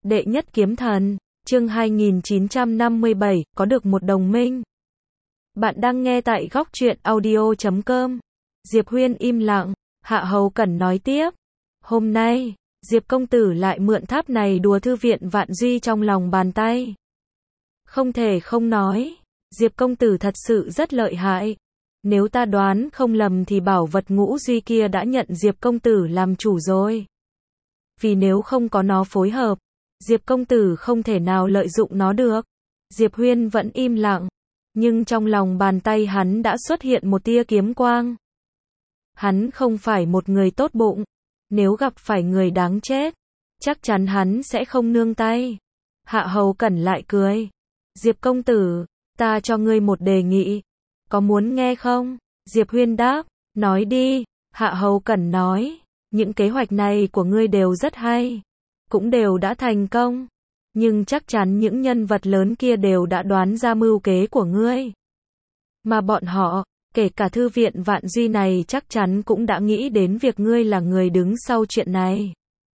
Đệ nhất kiếm thần, chương 2957, có được một đồng minh. Bạn đang nghe tại góc truyện audio.com. Diệp Huyên im lặng, Hạ Hầu Cẩn nói tiếp. Hôm nay, Diệp công tử lại mượn tháp này đùa thư viện Vạn Duy trong lòng bàn tay. Không thể không nói, Diệp công tử thật sự rất lợi hại. Nếu ta đoán không lầm thì bảo vật ngũ duy kia đã nhận Diệp công tử làm chủ rồi. Vì nếu không có nó phối hợp, Diệp công tử không thể nào lợi dụng nó được. Diệp Huyên vẫn im lặng, nhưng trong lòng bàn tay hắn đã xuất hiện một tia kiếm quang. Hắn không phải một người tốt bụng, nếu gặp phải người đáng chết, chắc chắn hắn sẽ không nương tay. Hạ Hầu Cẩn lại cười. Diệp công tử, ta cho ngươi một đề nghị, có muốn nghe không? Diệp Huyên đáp, nói đi. Hạ Hầu Cẩn nói, những kế hoạch này của ngươi đều rất hay, cũng đều đã thành công, nhưng chắc chắn những nhân vật lớn kia đều đã đoán ra mưu kế của ngươi. Mà bọn họ, kể cả thư viện Vạn Duy này chắc chắn cũng đã nghĩ đến việc ngươi là người đứng sau chuyện này.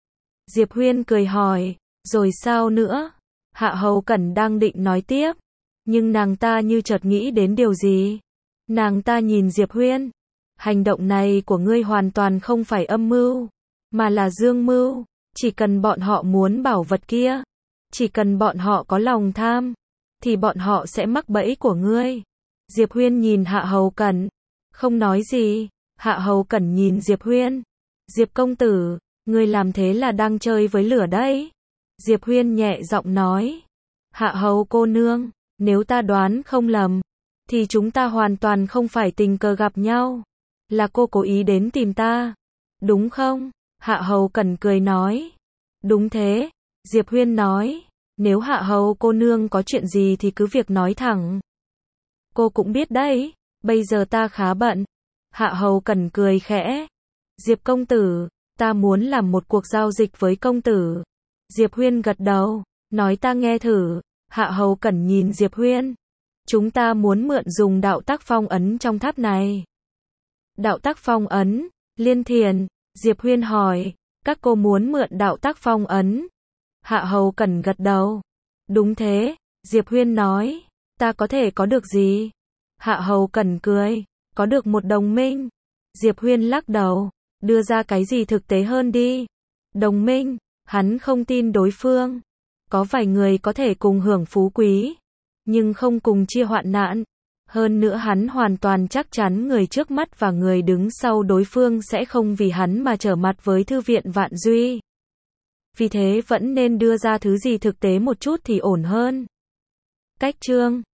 Diệp Huyên cười hỏi, rồi sao nữa? Hạ Hầu Cẩn đang định nói tiếp, nhưng nàng ta như chợt nghĩ đến điều gì. Nàng ta nhìn Diệp Huyên, hành động này của ngươi hoàn toàn không phải âm mưu, mà là dương mưu. Chỉ cần bọn họ muốn bảo vật kia, chỉ cần bọn họ có lòng tham, thì bọn họ sẽ mắc bẫy của ngươi. Diệp Huyên nhìn Hạ Hầu Cẩn, không nói gì. Hạ Hầu Cẩn nhìn Diệp Huyên. Diệp công tử, ngươi làm thế là đang chơi với lửa đấy. Diệp Huyên nhẹ giọng nói. Hạ Hầu cô nương, nếu ta đoán không lầm, thì chúng ta hoàn toàn không phải tình cờ gặp nhau. Là cô cố ý đến tìm ta, đúng không? Hạ Hầu Cẩn cười nói. Đúng thế. Diệp Huyên nói. Nếu Hạ Hầu cô nương có chuyện gì thì cứ việc nói thẳng. Cô cũng biết đấy, bây giờ ta khá bận. Hạ Hầu Cẩn cười khẽ. Diệp công tử, ta muốn làm một cuộc giao dịch với công tử. Diệp Huyên gật đầu, nói ta nghe thử. Hạ Hầu Cẩn nhìn Diệp Huyên. Chúng ta muốn mượn dùng đạo tác phong ấn trong tháp này. Đạo tác phong ấn, Liên Thiền. Diệp Huyên hỏi, các cô muốn mượn đạo tác phong ấn? Hạ Hầu Cẩn gật đầu. Đúng thế. Diệp Huyên nói, ta có thể có được gì? Hạ Hầu Cẩn cười, có được một đồng minh. Diệp Huyên lắc đầu, đưa ra cái gì thực tế hơn đi. Đồng minh, hắn không tin đối phương. Có vài người có thể cùng hưởng phú quý, nhưng không cùng chia hoạn nạn. Hơn nữa hắn hoàn toàn chắc chắn người trước mắt và người đứng sau đối phương sẽ không vì hắn mà trở mặt với thư viện Vạn Duy. Vì thế vẫn nên đưa ra thứ gì thực tế một chút thì ổn hơn. Cách chương